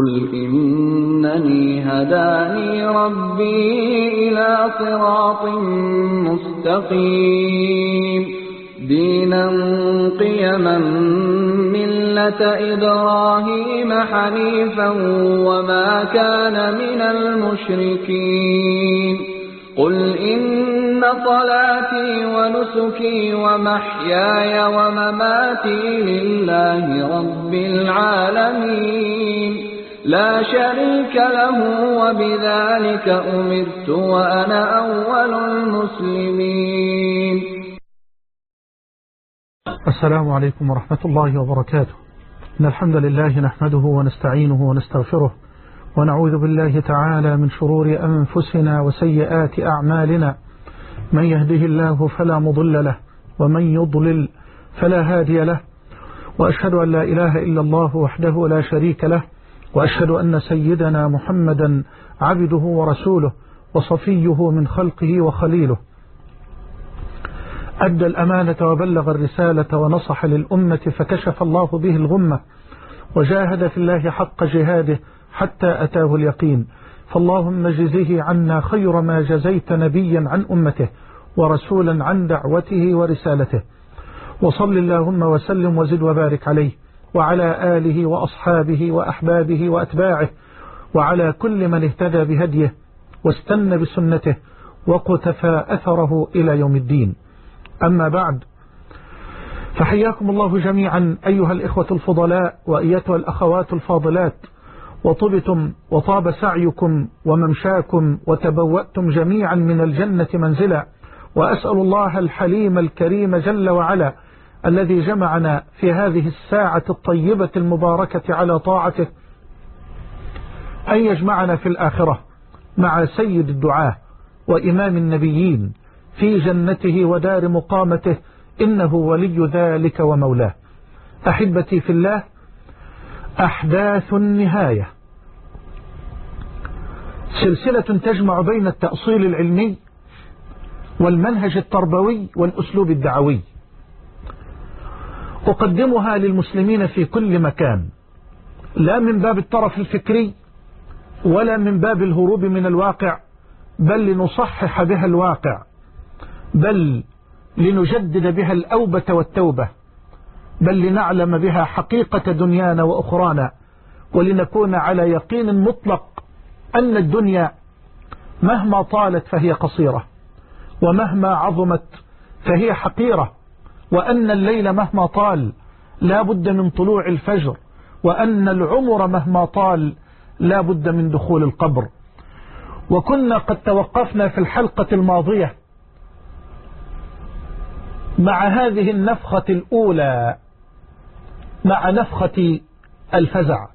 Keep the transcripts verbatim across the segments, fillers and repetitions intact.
قل إنني هداني ربي إلى صراط مستقيم دينا قيما ملة إبراهيم حنيفا وما كان من المشركين قل إن صلاتي ونسكي ومحياي ومماتي لله رب العالمين لا شريك له وبذلك أمرت وأنا أول المسلمين. السلام عليكم ورحمة الله وبركاته. إن الحمد لله نحمده ونستعينه ونستغفره ونعوذ بالله تعالى من شرور أنفسنا وسيئات أعمالنا من يهده الله فلا مضل له ومن يضلل فلا هادي له وأشهد أن لا إله إلا الله وحده لا شريك له وأشهد أن سيدنا محمدا عبده ورسوله وصفيه من خلقه وخليله أدى الأمانة وبلغ الرسالة ونصح للأمة فكشف الله به الغمة وجاهد في الله حق جهاده حتى أتاه اليقين فاللهم جزه عنا خير ما جزيت نبيا عن أمته ورسولا عن دعوته ورسالته وصل اللهم وسلم وزد وبارك عليه وعلى آله وأصحابه وأحبابه وأتباعه وعلى كل من اهتدى بهديه واستنى بسنته وقتفى أثره إلى يوم الدين. أما بعد فحياكم الله جميعا أيها الإخوة الفضلاء وأيتها الأخوات الفاضلات وطبتم وطاب سعيكم وممشاكم وتبوأتم جميعا من الجنة منزلا وأسأل الله الحليم الكريم جل وعلا الذي جمعنا في هذه الساعة الطيبة المباركة على طاعته أن يجمعنا في الآخرة مع سيد الدعاة وإمام النبيين في جنته ودار مقامته إنه ولي ذلك ومولاه. أحبتي في الله، أحداث النهاية سلسلة تجمع بين التأصيل العلمي والمنهج التربوي والأسلوب الدعوي، أقدمها للمسلمين في كل مكان، لا من باب الطرف الفكري ولا من باب الهروب من الواقع، بل لنصحح بها الواقع، بل لنجدد بها الأوبة والتوبة، بل لنعلم بها حقيقة دنيانا وأخرانا، ولنكون على يقين مطلق أن الدنيا مهما طالت فهي قصيرة، ومهما عظمت فهي حقيرة، وأن الليل مهما طال لا بد من طلوع الفجر، وأن العمر مهما طال لا بد من دخول القبر. وكنا قد توقفنا في الحلقة الماضية مع هذه النفخة الأولى، مع نفخة الفزع.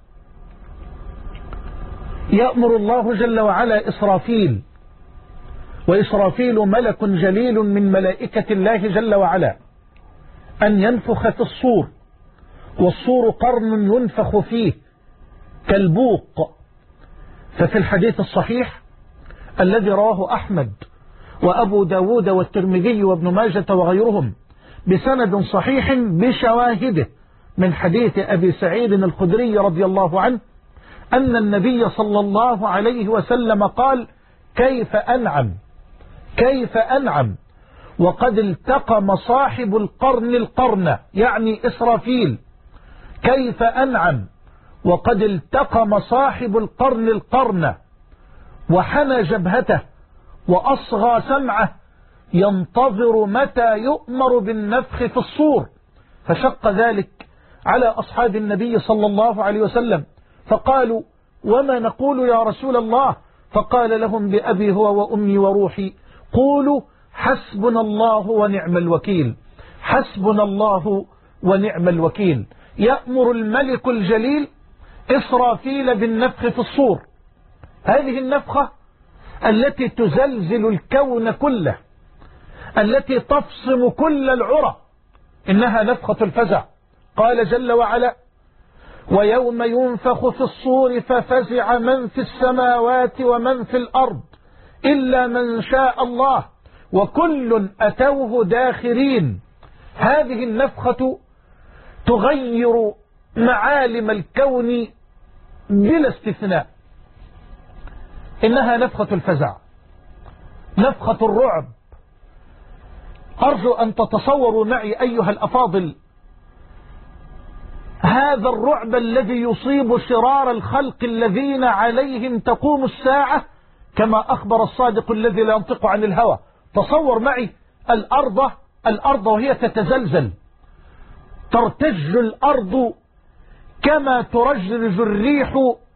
يأمر الله جل وعلا إسرافيل، وإسرافيل ملك جليل من ملائكة الله جل وعلا، أن ينفخ في الصور، والصور قرن ينفخ فيه كالبوق. ففي الحديث الصحيح الذي رواه أحمد وأبو داود والترمذي وابن ماجة وغيرهم بسند صحيح بشواهده من حديث أبي سعيد الخدري رضي الله عنه أن النبي صلى الله عليه وسلم قال: كيف أنعم كيف أنعم وقد التقم صاحب القرن القرن، يعني إسرافيل، كيف أنعم وقد التقم صاحب القرن القرن وحنى جبهته وأصغى سمعه ينتظر متى يؤمر بالنفخ في الصور. فشق ذلك على أصحاب النبي صلى الله عليه وسلم، فقالوا: وما نقول يا رسول الله؟ فقال لهم: بأبي هو وأمي وروحي، قولوا حسبنا الله ونعم الوكيل، حسبنا الله ونعم الوكيل. يأمر الملك الجليل إسرافيل بالنفخ في الصور، هذه النفخة التي تزلزل الكون كله، التي تفصم كل العرى، إنها نفخة الفزع. قال جل وعلا: ويوم ينفخ في الصور ففزع من في السماوات ومن في الأرض إلا من شاء الله وكل أتوه داخرين. هذه النفخة تغير معالم الكون بلا استثناء إنها نفخة الفزع، نفخة الرعب. أرجو أن تتصوروا معي أيها الأفاضل هذا الرعب الذي يصيب شرار الخلق الذين عليهم تقوم الساعة، كما أخبر الصادق الذي لا ينطق عن الهوى. تصور معي الأرض الأرض وهي تتزلزل، ترتج الأرض كما ترجرج الريح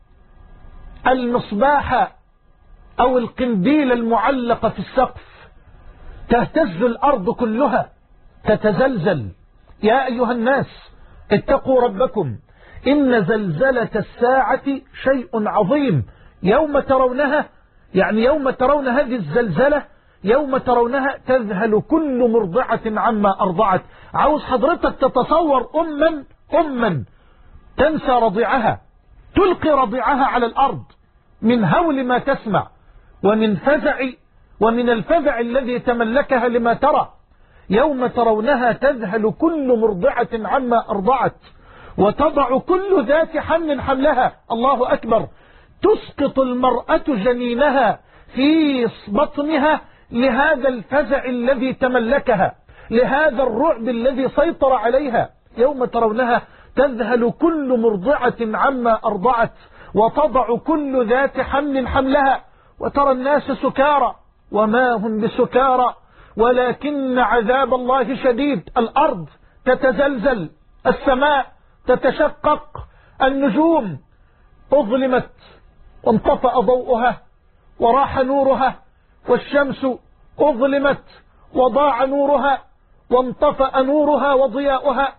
المصباح أو القنديل المعلق في السقف، تهتز الأرض كلها تتزلزل. يا أيها الناس اتقوا ربكم، إن زلزلة الساعة شيء عظيم. يوم ترونها، يعني يوم ترون هذه الزلزلة، يوم ترونها تذهل كل مرضعة عما أرضعت. عاوز حضرتك تتصور أما أما تنسى رضيعها، تلقي رضيعها على الأرض من هول ما تسمع ومن فزع ومن الفزع الذي تملكها لما ترى. يوم ترونها تذهل كل مرضعة عما أرضعت وتضع كل ذات حمل حملها. الله أكبر. تسقط المرأة جنينها في بطنها لهذا الفزع الذي تملكها، لهذا الرعب الذي سيطر عليها. يوم ترونها تذهل كل مرضعة عما أرضعت وتضع كل ذات حمل حملها، وترى الناس سكارى وما هم بسكارى ولكن عذاب الله شديد. الأرض تتزلزل، السماء تتشقق، النجوم أظلمت وانطفأ ضوءها وراح نورها، والشمس أظلمت وضاع نورها وانطفأ نورها وضياؤها.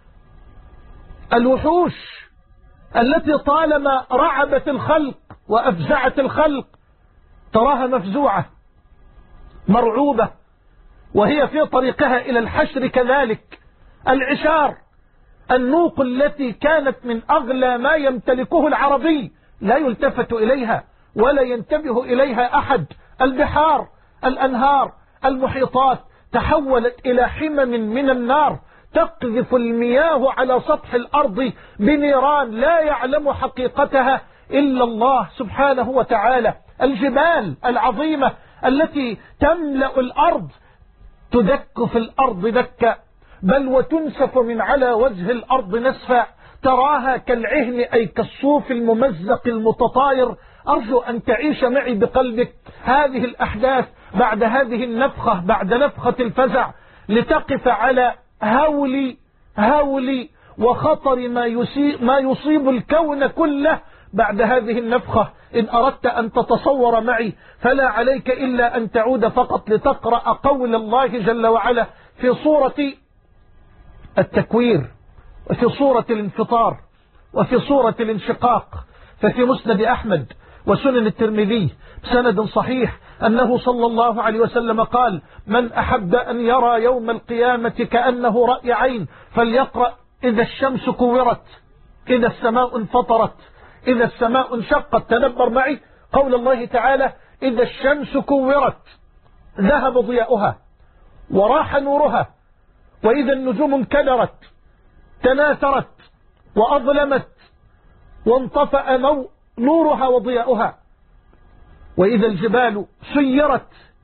الوحوش التي طالما رعبت الخلق وأفزعت الخلق تراها مفزوعة مرعوبة وهي في طريقها إلى الحشر. كذلك العشار، النوق التي كانت من أغلى ما يمتلكه العربي لا يلتفت إليها ولا ينتبه إليها أحد. البحار، الأنهار، المحيطات تحولت إلى حمم من النار تقذف المياه على سطح الأرض بنيران لا يعلم حقيقتها إلا الله سبحانه وتعالى. الجبال العظيمة التي تملأ الأرض تدك في الأرض دكا، بل وتنسف من على وجه الأرض نسفا، تراها كالعهن أي كالصوف الممزق المتطاير. أرجو أن تعيش معي بقلبك هذه الأحداث بعد هذه النفخة، بعد نفخة الفزع، لتقف على هول هول وخطر ما يصيب, ما يصيب الكون كله بعد هذه النفخة. إن أردت أن تتصور معي فلا عليك إلا أن تعود فقط لتقرأ قول الله جل وعلا في سورة التكوير وفي سورة الانفطار وفي سورة الانشقاق. ففي مسند أحمد وسنن الترمذي بسند صحيح أنه صلى الله عليه وسلم قال: من أحب أن يرى يوم القيامة كأنه رأي عين فليقرأ إذا الشمس كورت، إذا السماء انفطرت، إذا السماء انشقت. تدبر معي قول الله تعالى: إذا الشمس كورت ذهب ضياؤها وراح نورها، وإذا النجوم انكدرت تناثرت وأظلمت وانطفأ نورها وضياؤها، وإذا الجبال سيرت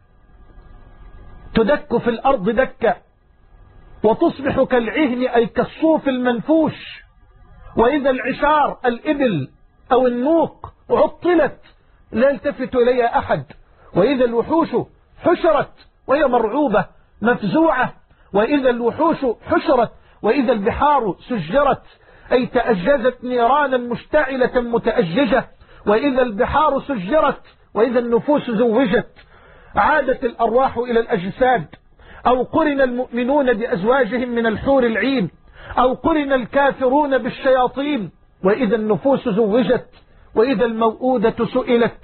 تدك في الأرض دكا وتصبح كالعهن أي كالصوف المنفوش، وإذا العشار الإبل أو النوق عطلت لا يلتفت إليها أحد، وإذا الوحوش حشرت وهي مرعوبة مفزوعة، وإذا الوحوش حشرت، وإذا البحار سجرت أي تأججت نيرانا مشتعلة متأججة، وإذا البحار سجرت، وإذا النفوس زوجت، عادت الأرواح إلى الأجساد، أو قرن المؤمنون بأزواجهم من الحور العين، أو قرن الكافرون بالشياطين، وإذا النفوس زوجت، وإذا الموءودة سئلت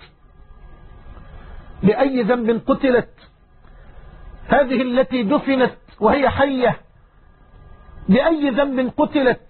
بأي ذنب قتلت، هذه التي دفنت وهي حية بأي ذنب قتلت.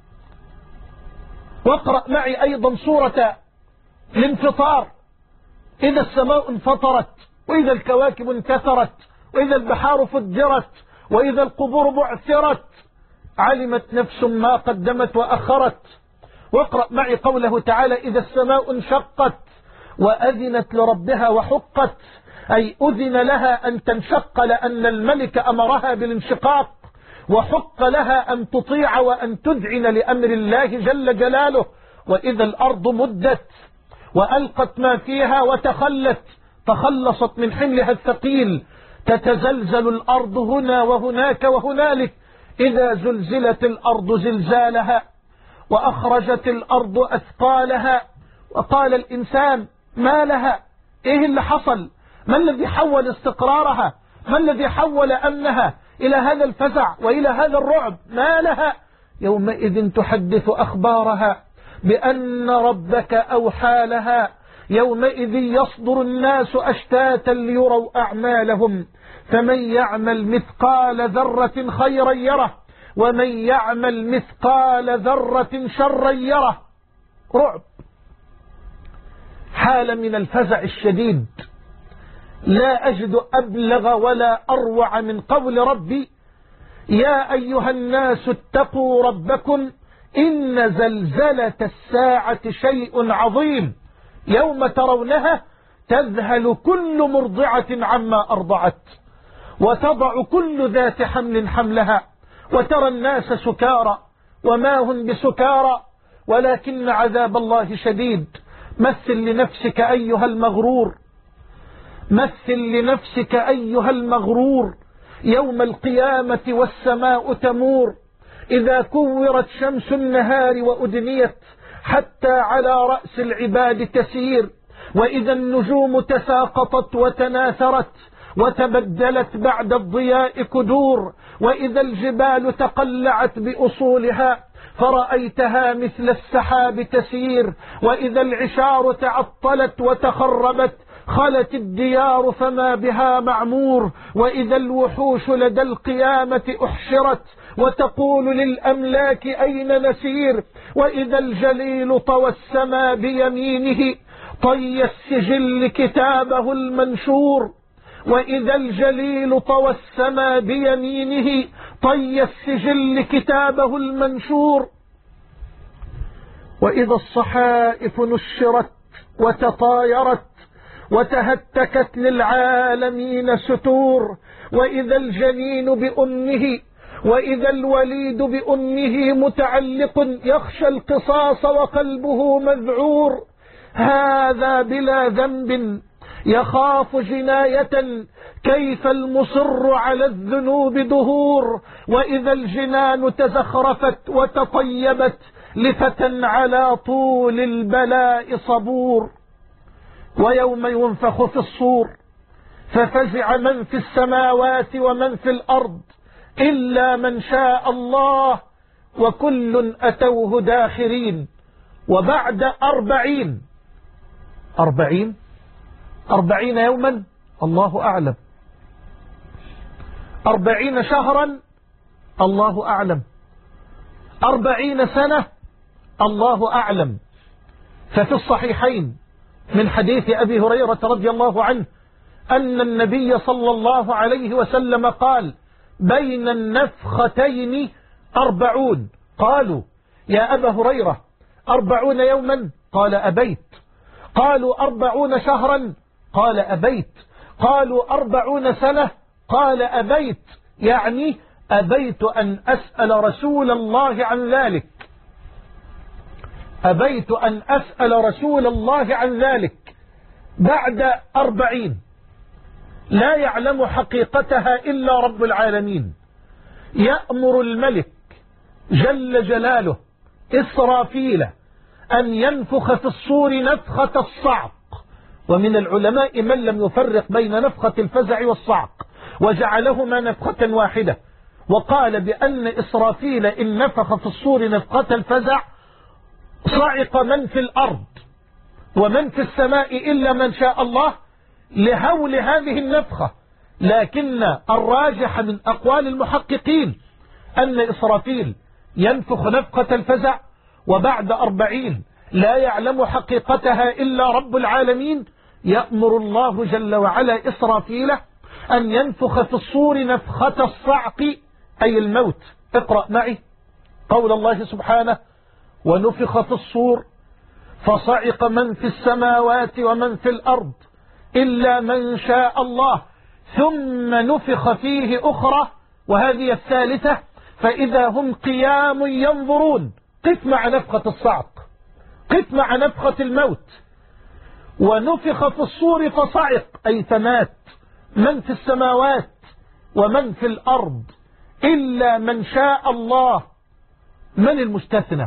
واقرأ معي أيضا سورة الانفطار: إذا السماء انفطرت، وإذا الكواكب انكثرت، وإذا البحار فجرت، وإذا القبور بعثرت، علمت نفس ما قدمت وأخرت، واقرأ معي قوله تعالى: إذا السماء انشقت وأذنت لربها وحقت، أي أذن لها أن تنشق لأن الملك أمرها بالانشقاق، وحق لها أن تطيع وأن تذعن لأمر الله جل جلاله. وإذا الأرض مدت وألقت ما فيها وتخلت، تخلصت من حملها الثقيل، تتزلزل الأرض هنا وهناك وهنالك. إذا زلزلت الأرض زلزالها وأخرجت الأرض أثقالها، وقال الإنسان: ما لها؟ إيه اللي حصل؟ ما الذي حول استقرارها؟ ما الذي حول أمنها إلى هذا الفزع وإلى هذا الرعب؟ ما لها؟ يومئذ تحدث أخبارها بأن ربك أوحى لها. يومئذ يصدر الناس أشتاتا ليروا أعمالهم، فمن يعمل مثقال ذرة خيرا يره ومن يعمل مثقال ذرة شرا يره. رعب، حالة من الفزع الشديد. لا أجد أبلغ ولا أروع من قول ربي: يا أيها الناس اتقوا ربكم إن زلزلة الساعة شيء عظيم، يوم ترونها تذهل كل مرضعة عما أرضعت وتضع كل ذات حمل حملها وترى الناس سكارى وما هم بسكارى ولكن عذاب الله شديد. مثل لنفسك أيها المغرور، مثل لنفسك أيها المغرور يوم القيامة والسماء تمور، إذا كورت شمس النهار وأدنيت حتى على رأس العباد تسير، وإذا النجوم تساقطت وتناثرت وتبدلت بعد الضياء كدور، وإذا الجبال تقلعت بأصولها فرأيتها مثل السحاب تسير، وإذا العشار تعطلت وتخربت خلت الديار فما بها معمور، وإذا الوحوش لدى القيامة أحشرت وتقول للأملاك أين نسير، وإذا الجليل طوى السما بيمينه طي السجل كتابه المنشور، وإذا الجليل طوى السما بيمينه طي السجل كتابه المنشور، وإذا الصحائف نشرت وتطايرت وتهتكت للعالمين ستور، وإذا الجنين بأمه وإذا الوليد بأمه متعلق يخشى القصاص وقلبه مذعور، هذا بلا ذنب يخاف جناية كيف المصر على الذنوب دهور، وإذا الجنان تزخرفت وتطيبت لفتى على طول البلاء صبور، ويوم ينفخ في الصور ففزع من في السماوات ومن في الأرض إلا من شاء الله وكل أتوه داخرين. وبعد أربعين أربعين أربعين يوما الله أعلم، أربعين شهرا الله أعلم، أربعين سنة الله أعلم. ففي الصحيحين من حديث أبي هريرة رضي الله عنه أن النبي صلى الله عليه وسلم قال: بين النفختين أربعون. قالوا: يا أبا هريرة أربعون يوما؟ قال: أبيت. قالوا: أربعون شهرا؟ قال: أبيت. قالوا: أربعون سنة؟ قال: أبيت. يعني أبيت أن أسأل رسول الله عن ذلك، أبيت أن أسأل رسول الله عن ذلك. بعد أربعين لا يعلم حقيقتها إلا رب العالمين، يأمر الملك جل جلاله إسرافيل أن ينفخ في الصور نفخة الصعق. ومن العلماء من لم يفرق بين نفخة الفزع والصعق وجعلهما نفخة واحدة، وقال بأن إسرافيل إن نفخ في الصور نفخة الفزع صعق من في الأرض ومن في السماء إلا من شاء الله لهول هذه النفخة. لكن الراجح من أقوال المحققين أن إسرافيل ينفخ نفخة الفزع، وبعد أربعين لا يعلم حقيقتها إلا رب العالمين، يأمر الله جل وعلا إسرافيل أن ينفخ في الصور نفخة الصعق أي الموت. اقرأ معي قول الله سبحانه: ونفخ في الصور فصعق من في السماوات ومن في الأرض إلا من شاء الله ثم نفخ فيه أخرى وهذه الثالثة فإذا هم قيام ينظرون. قف مع نفخة الصعق، قف مع نفخة الموت. ونفخ في الصور فصعق أي فمات من في السماوات ومن في الأرض إلا من شاء الله. من المستثنى؟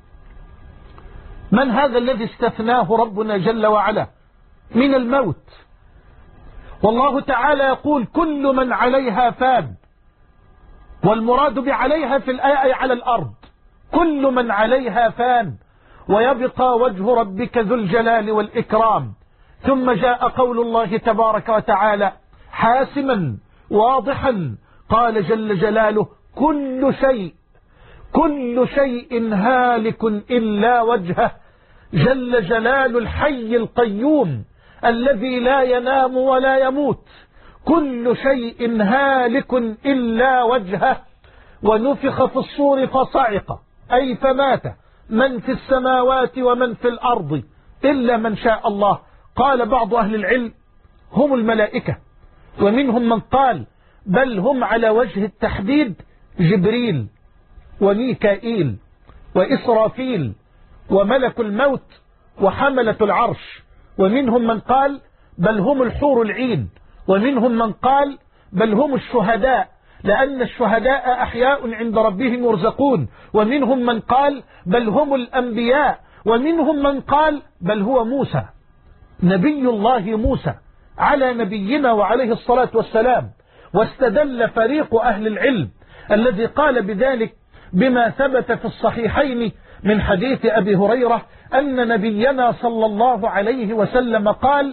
من هذا الذي استثناه ربنا جل وعلا من الموت؟ والله تعالى يقول كل من عليها فان، والمراد بعليها في الآية على الأرض، كل من عليها فان ويبقى وجه ربك ذو الجلال والإكرام. ثم جاء قول الله تبارك وتعالى حاسما واضحا قال جل جلاله كل شيء كل شيء هالك إلا وجهه جل جلال الحي القيوم الذي لا ينام ولا يموت. كل شيء هالك إلا وجهه. ونفخ في الصور فصعق أي فمات من في السماوات ومن في الأرض إلا من شاء الله. قال بعض أهل العلم هم الملائكة، ومنهم من قال بل هم على وجه التحديد جبريل وميكائيل وإسرافيل وملك الموت وحملة العرش. ومنهم من قال بل هم الحور العين. ومنهم من قال بل هم الشهداء لأن الشهداء أحياء عند ربهم يرزقون. ومنهم من قال بل هم الأنبياء. ومنهم من قال بل هو موسى نبي الله موسى على نبينا وعليه الصلاة والسلام. واستدل فريق أهل العلم الذي قال بذلك بما ثبت في الصحيحين من حديث أبي هريرة أن نبينا صلى الله عليه وسلم قال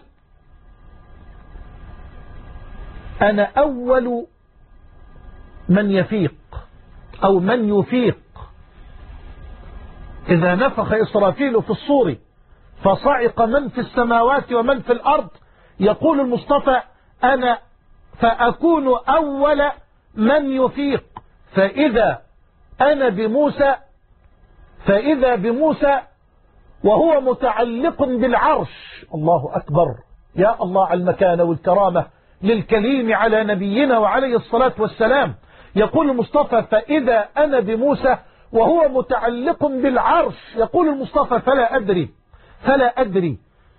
أنا أول من يفيق أو من يفيق إذا نفخ إسرافيل في الصور فصعق من في السماوات ومن في الأرض. يقول المصطفى أنا فأكون أول من يفيق فإذا أنا بموسى فإذا بموسى وهو متعلق بالعرش. الله أكبر، يا الله على المكانة والكرامة للكليم على نبينا وعليه الصلاة والسلام. يقول المصطفى فإذا أنا بموسى وهو متعلق بالعرش. يقول المصطفى فلا أدري فلا أدري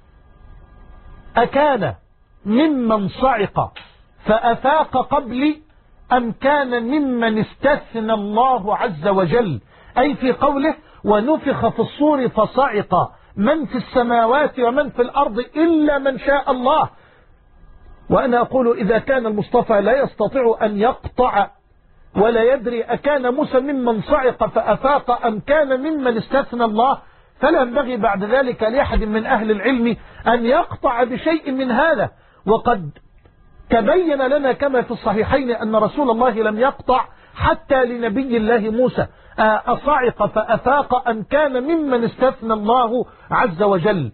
أكان ممن صعق فأفاق قبلي أم كان ممن استثنى الله عز وجل. أي في قوله ونفخ في الصور فصعق من في السماوات ومن في الأرض إلا من شاء الله. وأنا أقول إذا كان المصطفى لا يستطيع أن يقطع ولا يدري أكان موسى ممن صعق فأفاق أم كان ممن استثنى الله، فلا ينبغي بعد ذلك لأحد من أهل العلم أن يقطع بشيء من هذا. وقد تبين لنا كما في الصحيحين أن رسول الله لم يقطع حتى لنبي الله موسى أصعق فأفاق أم كان ممن استثنى الله عز وجل.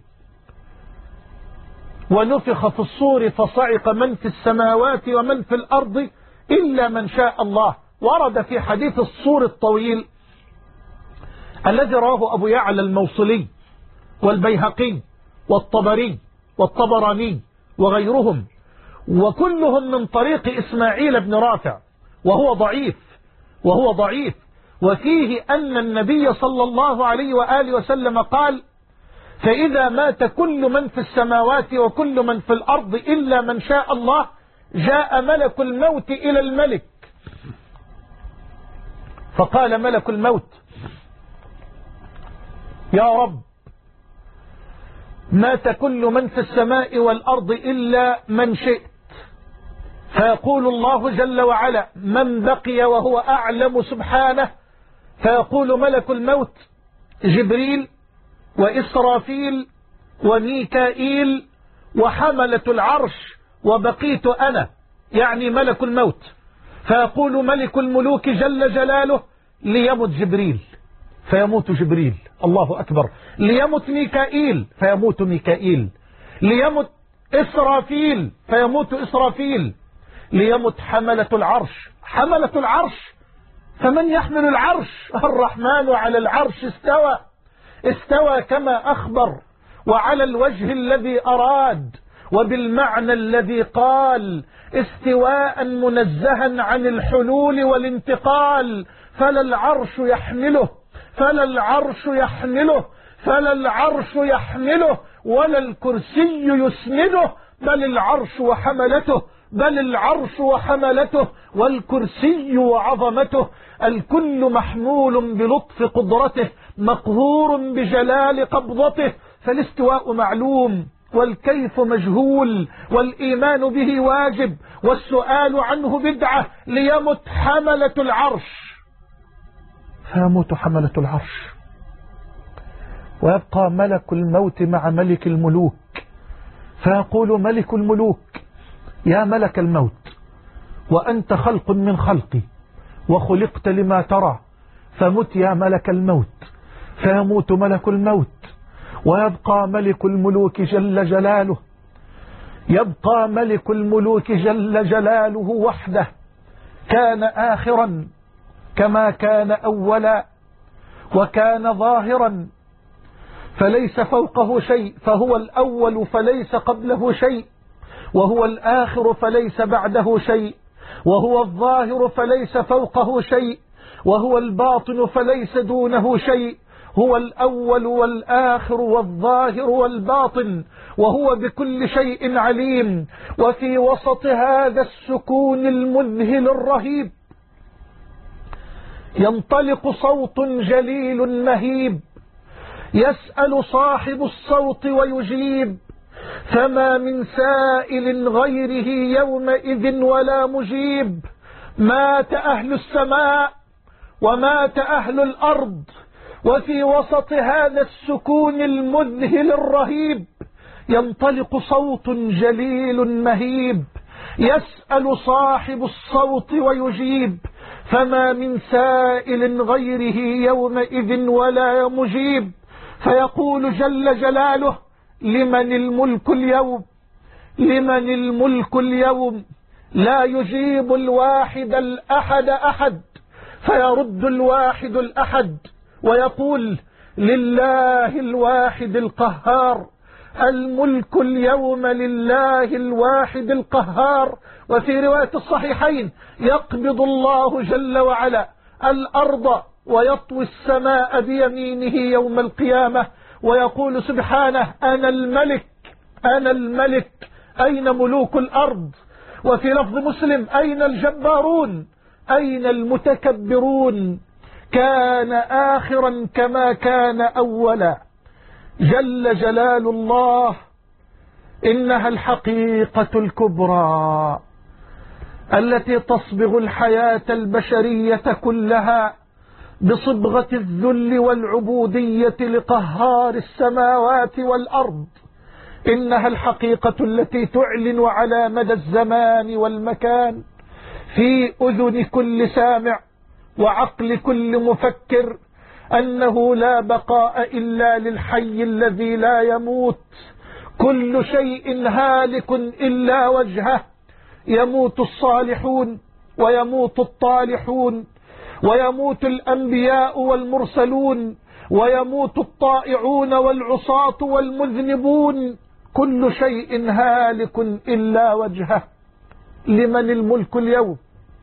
ونفخ في الصور فصعق من في السماوات ومن في الأرض إلا من شاء الله. ورد في حديث الصور الطويل الذي رواه أبو يعلى الموصلي والبيهقي والطبري والطبراني وغيرهم وكلهم من طريق إسماعيل بن رافع وهو ضعيف وهو ضعيف وفيه أن النبي صلى الله عليه وآله وسلم قال فإذا مات كل من في السماوات وكل من في الأرض إلا من شاء الله جاء ملك الموت إلى الملك فقال ملك الموت يا رب مات كل من في السماء والأرض إلا من شئت. فيقول الله جل وعلا من بقي وهو أعلم سبحانه. فيقول ملك الموت جبريل وإسرافيل وميكائيل وحملة العرش وبقيت أنا يعني ملك الموت. فيقول ملك الملوك جل جلاله ليمت جبريل فيموت جبريل. الله أكبر. ليمت ميكائيل فيموت ميكائيل. ليمت إسرافيل فيموت إسرافيل. ليمت حملة العرش. حملة العرش فمن يحمل العرش؟ الرحمن على العرش استوى استوى كما أخبر وعلى الوجه الذي أراد وبالمعنى الذي قال، استواء منزها عن الحلول والانتقال، فلا العرش يحمله فلا العرش يحمله فلا العرش يحمله ولا الكرسي يسنده، بل العرش وحملته بل العرش وحملته والكرسي وعظمته، الكل محمول بلطف قدرته مقهور بجلال قبضته، فالاستواء معلوم والكيف مجهول والإيمان به واجب والسؤال عنه بدعة، ليمت حملة العرش فيموت حملة العرش ويبقى ملك الموت مع ملك الملوك، فيقول ملك الملوك: يا ملك الموت، وأنت خلق من خلقي وخلقت لما ترى، فمت يا ملك الموت. فيموت ملك الموت ويبقى ملك الملوك جل جلاله، يبقى ملك الملوك جل جلاله وحده، كان آخرا كما كان أولا، وكان ظاهرا فليس فوقه شيء، فهو الأول فليس قبله شيء، وهو الآخر فليس بعده شيء، وهو الظاهر فليس فوقه شيء، وهو الباطن فليس دونه شيء، هو الأول والآخر والظاهر والباطن، وهو بكل شيء عليم. وفي وسط هذا السكون المذهل الرهيب ينطلق صوت جليل مهيب، يسأل صاحب الصوت ويجيب، فما من سائل غيره يومئذ ولا مجيب. مات أهل السماء ومات أهل الأرض، وفي وسط هذا السكون المذهل الرهيب ينطلق صوت جليل مهيب، يسأل صاحب الصوت ويجيب، فما من سائل غيره يومئذ ولا مجيب. فيقول جل جلاله: لمن الملك اليوم لمن الملك اليوم لا يجيب الواحد الأحد أحد، فيرد الواحد الأحد ويقول: لله الواحد القهار، الملك اليوم لله الواحد القهار. وفي رواية الصحيحين: يقبض الله جل وعلا الأرض ويطوي السماء بيمينه يوم القيامة، ويقول سبحانه: أنا الملك أنا الملك، أين ملوك الأرض؟ وفي لفظ مسلم: أين الجبارون أين المتكبرون؟ كان آخرا كما كان أولا، جل جلال الله. إنها الحقيقة الكبرى التي تصبغ الحياة البشرية كلها بصبغة الذل والعبودية لقهار السماوات والأرض. إنها الحقيقة التي تعلن على مدى الزمان والمكان في أذن كل سامع وعقل كل مفكر أنه لا بقاء إلا للحي الذي لا يموت، كل شيء هالك إلا وجهه، يموت الصالحون ويموت الطالحون، ويموت الأنبياء والمرسلون، ويموت الطائعون والعصاة والمذنبون، كل شيء هالك إلا وجهه. لمن الملك اليوم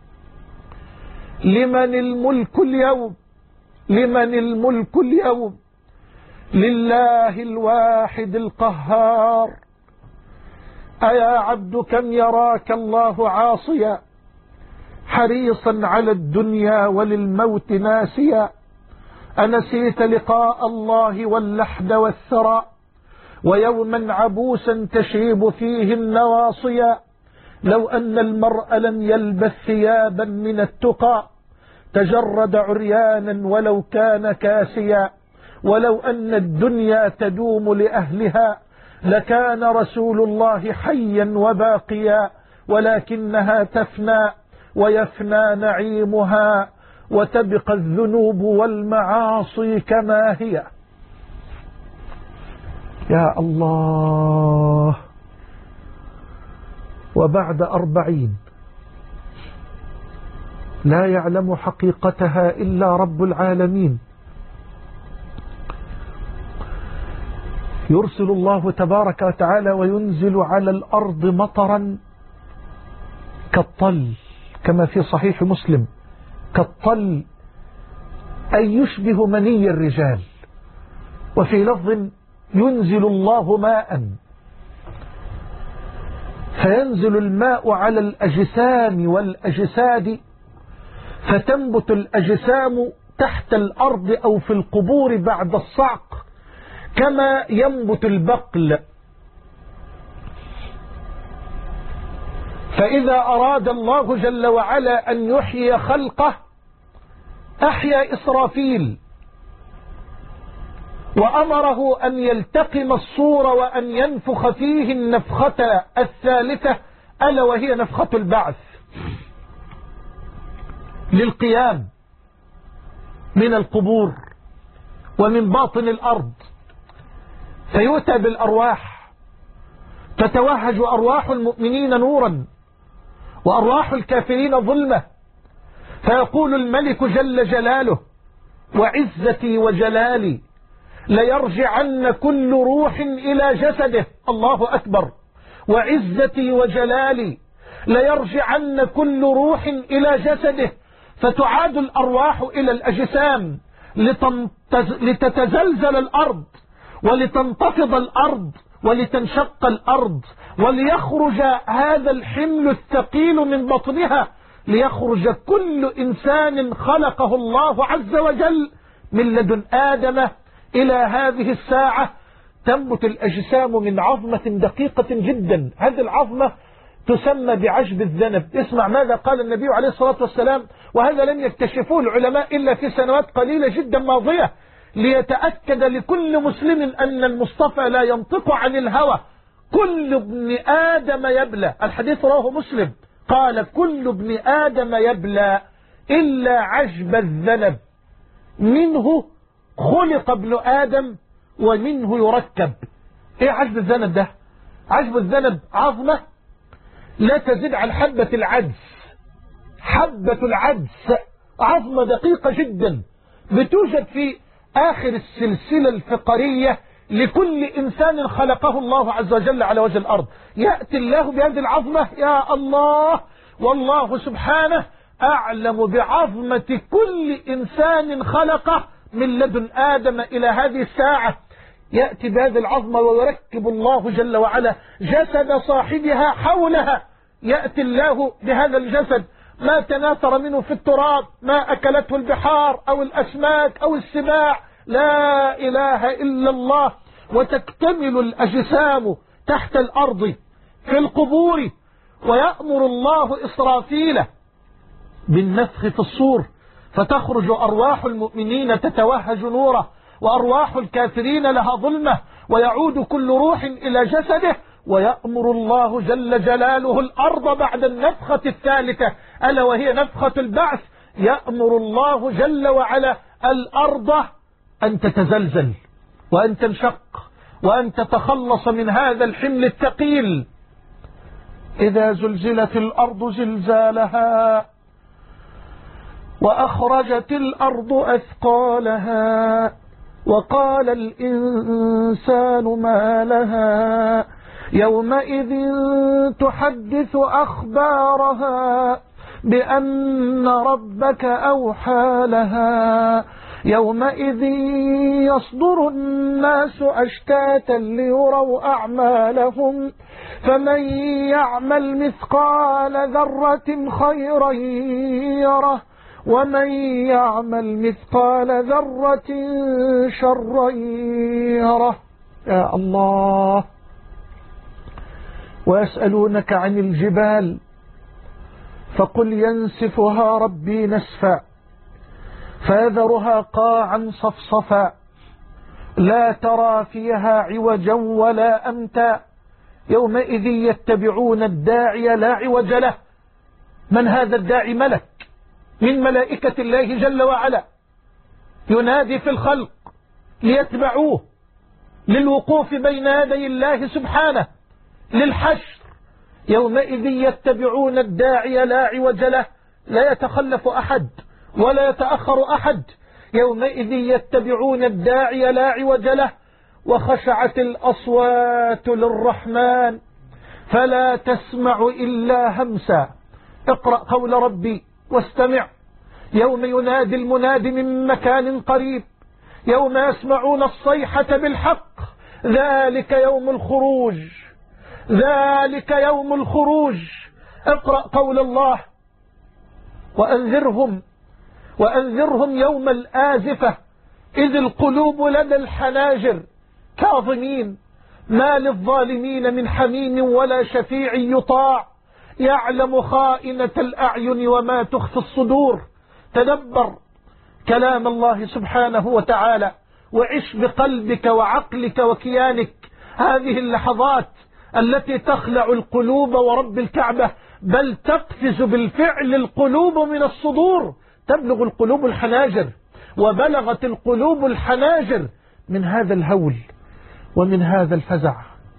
لمن الملك اليوم لمن الملك اليوم لله الواحد القهار. أيا عبد كم يراك الله عاصيا، حريصا على الدنيا وللموت ناسيا، أنسيت لقاء الله واللحد والثرى، ويوما عبوسا تشيب فيه النواصيا. لو أن المرء لم يلبث ثيابا من التقى تجرد عريانا ولو كان كاسيا، ولو أن الدنيا تدوم لأهلها لكان رسول الله حيا وباقيا، ولكنها تفنى ويفنى نعيمها، وتبقى الذنوب والمعاصي كما هي. يا الله. وبعد أربعين لا يعلم حقيقتها إلا رب العالمين، يرسل الله تبارك وتعالى وينزل على الأرض مطرا كالطل، كما في صحيح مسلم، كالطل أي يشبه مني الرجال. وفي لفظ ينزل الله ماء، فينزل الماء على الأجسام والأجساد، فتنبت الأجسام تحت الأرض أو في القبور بعد الصعق كما ينبت البقل. فإذا أراد الله جل وعلا أن يحيي خلقه أحيا إسرافيل وأمره أن يلتقم الصور وأن ينفخ فيه النفخة الثالثة، ألا وهي نفخة البعث للقيام من القبور ومن باطن الأرض. فيؤتى بالأرواح، تتوهج أرواح المؤمنين نورا وأرواح الكافرين ظلمة، فيقول الملك جل جلاله وعزتي وجلالي ليرجعن كل روح إلى جسده، الله أكبر، وعزتي وجلالي ليرجعن كل روح إلى جسده، فتعاد الأرواح إلى الأجسام لتتزلزل الأرض ولتنتفض الأرض ولتنشق الأرض وليخرج هذا الحمل الثقيل من بطنها، ليخرج كل إنسان خلقه الله عز وجل من لدن آدم إلى هذه الساعة. تنبت الأجسام من عظمة دقيقة جدا، هذه العظمة تسمى بعجب الذنب. اسمع ماذا قال النبي عليه الصلاة والسلام، وهذا لم يكتشفوه العلماء إلا في سنوات قليلة جدا ماضية، ليتأكد لكل مسلم أن المصطفى لا ينطق عن الهوى. كل ابن آدم يبلى، الحديث رواه مسلم، قال كل ابن آدم يبلى إلا عجب الذنب، منه خلق ابن آدم ومنه يركب. ايه عجب الذنب ده؟ عجب الذنب عظمة لا تزيد عن حبة العدس، حبة العدس عظمة دقيقة جدا بتوجد في آخر السلسلة الفقرية لكل إنسان خلقه الله عز وجل على وجه الأرض. يأتي الله بهذه العظمة، يا الله، والله سبحانه أعلم بعظمة كل إنسان خلقه من لدن آدم إلى هذه الساعة. يأتي بهذه العظمة ويركب الله جل وعلا جسد صاحبها حولها. يأتي الله بهذا الجسد ما تناثر منه في التراب، ما أكلته البحار أو الأسماك أو السباع، لا إله إلا الله، وتكتمل الأجسام تحت الأرض في القبور. ويأمر الله إسرافيل بالنفخ في الصور، فتخرج أرواح المؤمنين تتوهج نورا وأرواح الكافرين لها ظلمة، ويعود كل روح إلى جسده. ويأمر الله جل جلاله الأرض بعد النفخة الثالثة ألا وهي نفخة البعث، يأمر الله جل وعلا الأرض أن تتزلزل وأن تنشق وأن تتخلص من هذا الحمل الثقيل. إذا زلزلت الأرض زلزالها وأخرجت الأرض أثقالها وقال الإنسان ما لها يومئذ تحدث أخبارها بأن ربك أوحى لها يومئذ يصدر الناس أشتاتا ليروا أعمالهم فمن يعمل مثقال ذرة خيرا يره ومن يعمل مثقال ذرة شرا يره. يا الله. ويسألونك عن الجبال فقل ينسفها ربي نسفا فيذرها قاعا صفصفا لا ترى فيها عوجا ولا أمتا يومئذ يتبعون الداعي لا عوج له. من هذا الداعي؟ ملك من ملائكة الله جل وعلا ينادي في الخلق ليتبعوه للوقوف بين يدي الله سبحانه للحشر. يومئذ يتبعون الداعي لا عوج له، لا يتخلف أحد ولا يتأخر أحد. يومئذ يتبعون الداعي لا عوج له وخشعت الأصوات للرحمن فلا تسمع إلا همسا. اقرأ قول ربي واستمع: يوم ينادي المناد من مكان قريب يوم يسمعون الصيحة بالحق ذلك يوم الخروج، ذلك يوم الخروج. اقرأ قول الله: وأنذرهم وأنذرهم يوم الآزفة إذ القلوب لدى الحناجر كاظمين ما للظالمين من حميم ولا شفيع يطاع يعلم خائنة الأعين وما تخفي الصدور. تدبر كلام الله سبحانه وتعالى وعش بقلبك وعقلك وكيانك هذه اللحظات التي تخلع القلوب ورب الكعبة، بل تقفز بالفعل القلوب من الصدور، تبلغ القلوب الحناجر، وبلغت القلوب الحناجر من هذا الهول ومن هذا الفزع.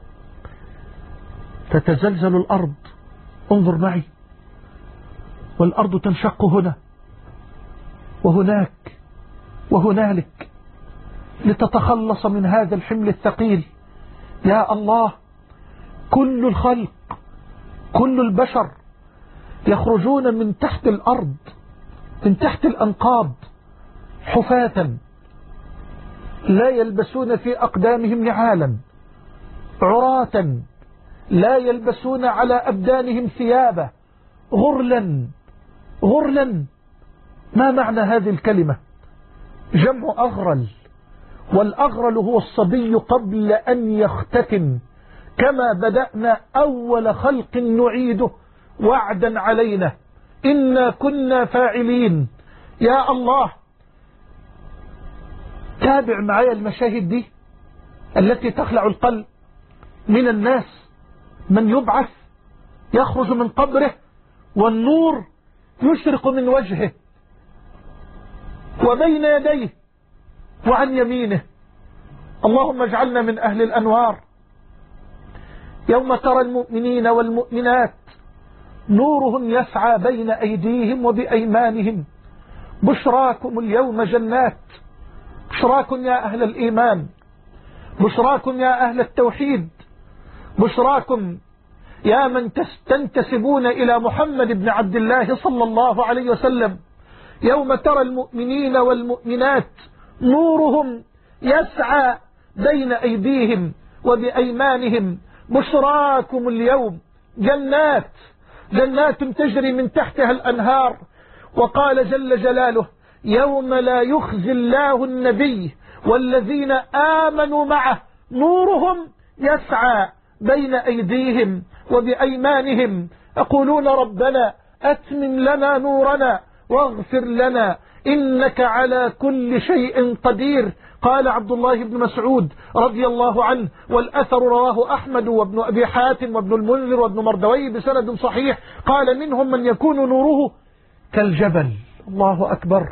تتزلزل الأرض، انظر معي، والأرض تنشق هنا وهناك وهنالك لتتخلص من هذا الحمل الثقيل. يا الله، كل الخلق كل البشر يخرجون من تحت الأرض من تحت الأنقاض حفاة لا يلبسون في أقدامهم نعالا، عراة لا يلبسون على أبدانهم ثيابا، غرلا غرلا. ما معنى هذه الكلمة؟ جمع أغرل، والأغرل هو الصبي قبل أن يختتن. كما بدأنا أول خلق نعيده وعدا علينا إنا كنا فاعلين. يا الله، تابع معي المشاهد دي التي تخلع القلب. من الناس من يبعث يخرج من قبره والنور يشرق من وجهه وبين يديه وعن يمينه. اللهم اجعلنا من أهل الأنوار. يوم ترى المؤمنين والمؤمنات نورهم يسعى بين أيديهم وبأيمانهم بشراكم اليوم جنات. بشراكم يا أهل الإيمان، بشراكم يا أهل التوحيد، بشراكم يا من تنتسبون إلى محمد بن عبد الله صلى الله عليه وسلم. يوم ترى المؤمنين والمؤمنات نورهم يسعى بين أيديهم وبأيمانهم بشراكم اليوم جنات، جنات تجري من تحتها الأنهار. وقال جل جلاله: يوم لا يخزي الله النبي والذين آمنوا معه نورهم يسعى بين أيديهم وبأيمانهم يقولون ربنا أتمم لنا نورنا واغفر لنا إنك على كل شيء قدير. قال عبد الله بن مسعود رضي الله عنه، والأثر رواه أحمد وابن أبي حاتم وابن المنذر وابن مردوي بسند صحيح، قال: منهم من يكون نوره كالجبل. الله أكبر.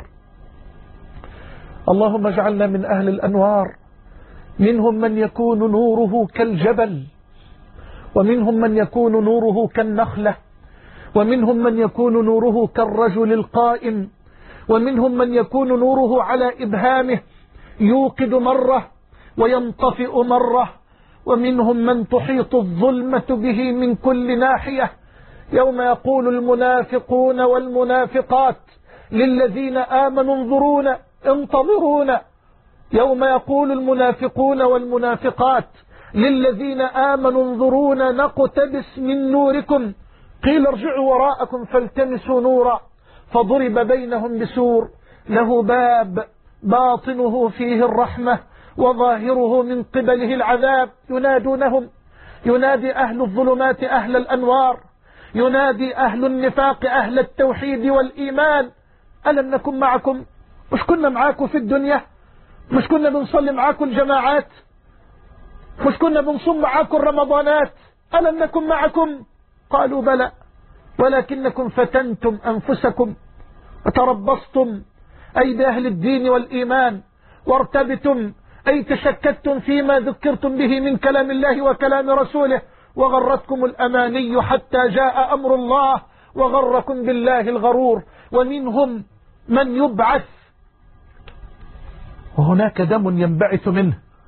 اللهم اجعلنا من أهل الأنوار. منهم من يكون نوره كالجبل، ومنهم من يكون نوره كالنخلة، ومنهم من يكون نوره كالرجل القائم، ومنهم من يكون نوره على إبهامه يوقد مرة وينطفئ مرة، ومنهم من تحيط الظلمة به من كل ناحية. يوم يقول المنافقون والمنافقات للذين آمنوا انظرونا انتظرونا. يوم يقول المنافقون والمنافقات للذين آمنوا انظرونا نقتبس من نوركم قيل ارجعوا وراءكم فالتمسوا نورا فضرب بينهم بسور له باب باطنه فيه الرحمة وظاهره من قبله العذاب. ينادونهم، ينادي أهل الظلمات أهل الأنوار، ينادي أهل النفاق أهل التوحيد والإيمان: ألم نكن معكم؟ مش كنا معاكم في الدنيا؟ مش كنا بنصلي معاكم الجماعات؟ مش كنا بنصوم معاكم الرمضانات؟ ألم نكن معكم؟ قالوا بلى، ولكنكم فتنتم أنفسكم وتربصتم، أي بأهل الدين والإيمان، وارتبتم، أي تشككتم فيما ذكرتم به من كلام الله وكلام رسوله، وغرتكم الأماني حتى جاء أمر الله وغركم بالله الغرور. ومنهم من يبعث وهناك دم ينبعث منه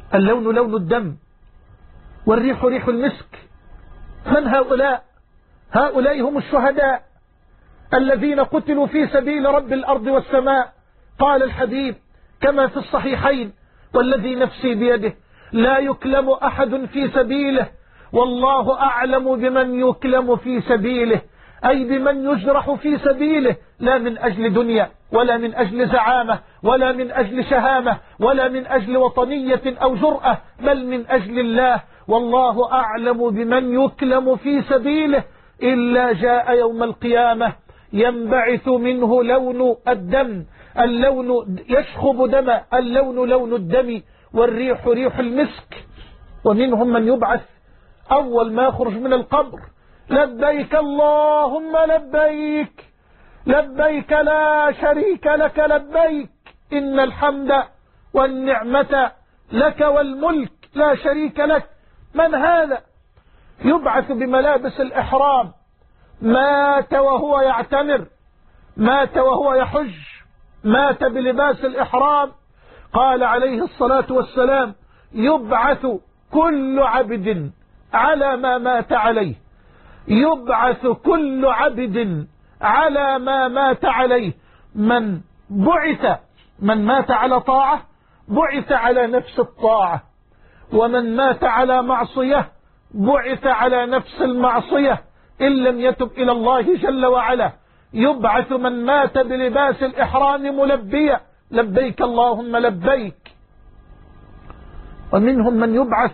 اللون لون الدم والريح ريح المسك. من هؤلاء؟ هؤلاء هم الشهداء الذين قتلوا في سبيل رب الأرض والسماء. قال الحبيب كما في الصحيحين: والذي نفسي بيده لا يكلم أحد في سبيله والله أعلم بمن يكلم في سبيله، أي بمن يجرح في سبيله، لا من أجل دنيا ولا من أجل زعامة ولا من أجل شهامة ولا من أجل وطنية أو جرأة، بل من أجل الله. والله أعلم بمن يكلم في سبيله إلا جاء يوم القيامة ينبعث منه لون الدم، اللون يشخب دم، اللون لون الدم والريح ريح المسك. ومنهم من يبعث أول ما يخرج من القبر: لبيك اللهم لبيك لبيك لا شريك لك لبيك إن الحمد والنعمة لك والملك لا شريك لك. من هذا؟ يبعث بملابس الإحرام، مات وهو يعتمر، مات وهو يحج، مات بلباس الإحرام. قال عليه الصلاة والسلام: يبعث كل عبد على ما مات عليه، يبعث كل عبد على ما مات عليه. من بعث من مات على طاعة بعث على نفس الطاعة، ومن مات على معصية بعث على نفس المعصية إن لم يتب إلى الله جل وعلا. يبعث من مات بلباس الإحرام ملبيا: لبيك اللهم لبيك. ومنهم من يبعث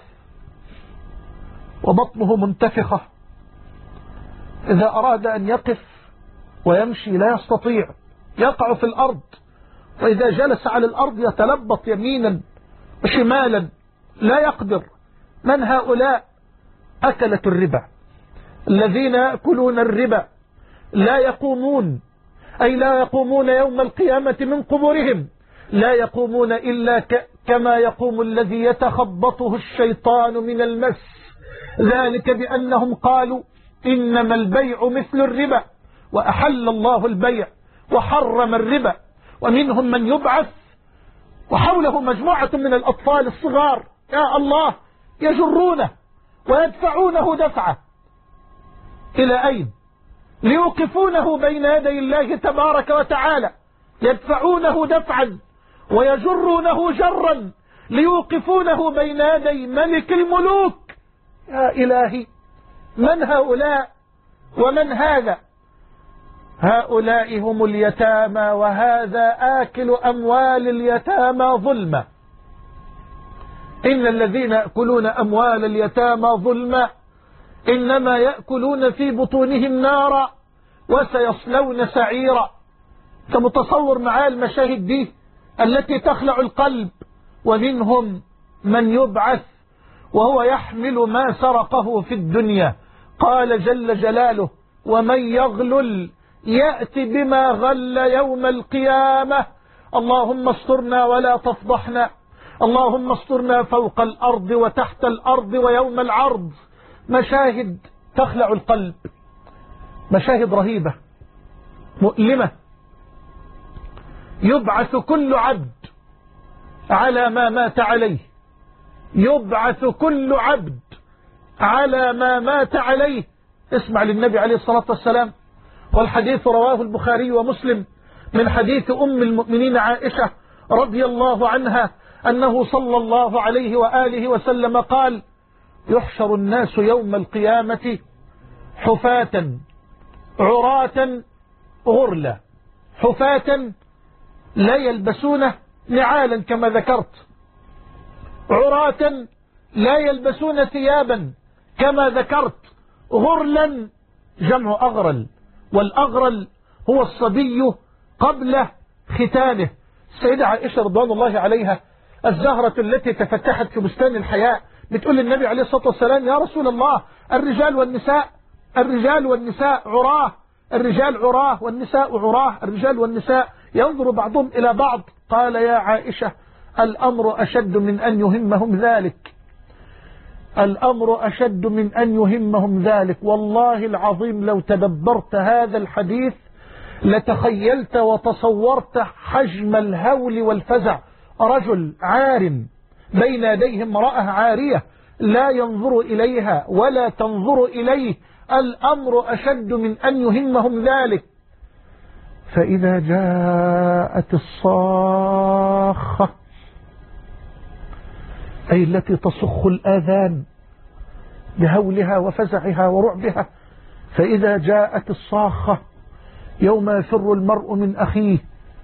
وبطنه منتفخة، إذا أراد أن يقف ويمشي لا يستطيع، يقع في الأرض، وإذا جلس على الأرض يتلبط يمينا وشمالا لا يقدر. من هؤلاء؟ أكلة الربا الذين يأكلون الربا لا يقومون، أي لا يقومون يوم القيامة من قبورهم، لا يقومون إلا ك كما يقوم الذي يتخبطه الشيطان من المس، ذلك بأنهم قالوا إنما البيع مثل الربا وأحل الله البيع وحرم الربا. ومنهم من يبعث وحوله مجموعة من الأطفال الصغار، يا الله، يجرونه ويدفعونه دفعة إلى أين؟ ليوقفونه بين يدي الله تبارك وتعالى، يدفعونه دفعا ويجرونه جرا ليوقفونه بين يدي ملك الملوك. يا إلهي، من هؤلاء ومن هذا؟ هؤلاء هم اليتامى، وهذا آكل أموال اليتامى ظلما. إن الذين يأكلون أموال اليتامى ظلما إنما يأكلون في بطونهم نارا وسيصلون سعيرا. فمتصور معاه المشاهد دي التي تخلع القلب. ومنهم من يبعث وهو يحمل ما سرقه في الدنيا. قال جل جلاله: ومن يغلل يأتي بما غل يوم القيامة. اللهم استرنا ولا تفضحنا، اللهم استرنا فوق الأرض وتحت الأرض ويوم العرض. مشاهد تخلع القلب، مشاهد رهيبة مؤلمة. يبعث كل عبد على ما مات عليه، يبعث كل عبد على ما مات عليه. اسمع للنبي عليه الصلاة والسلام، والحديث رواه البخاري ومسلم من حديث أم المؤمنين عائشة رضي الله عنها أنه صلى الله عليه وآله وسلم قال: يحشر الناس يوم القيامة حفاة عراة غرلا. حفاة لا يلبسون نعالا كما ذكرت، عراة لا يلبسون ثيابا كما ذكرت، غرلا جمع أغرل، والأغرل هو الصبي قبل ختانه. السيدة عائشة رضوان الله عليها الزهرة التي تفتحت في بستان الحياء بتقول للنبي عليه الصلاة والسلام: يا رسول الله، الرجال والنساء الرجال والنساء عراه، الرجال عراه والنساء عراه، الرجال والنساء ينظر بعضهم إلى بعض. قال: يا عائشة، الأمر أشد من أن يهمهم ذلك، الأمر أشد من أن يهمهم ذلك. والله العظيم لو تدبرت هذا الحديث لتخيلت وتصورت حجم الهول والفزع. رجل عار بين يديه امرأة عارية لا ينظر إليها ولا تنظر إليه، الأمر أشد من أن يهمهم ذلك. فإذا جاءت الصاخة أي التي تصخ الآذان بهولها وفزعها ورعبها، فإذا جاءت الصاخة يوم يفر المرء من أخيه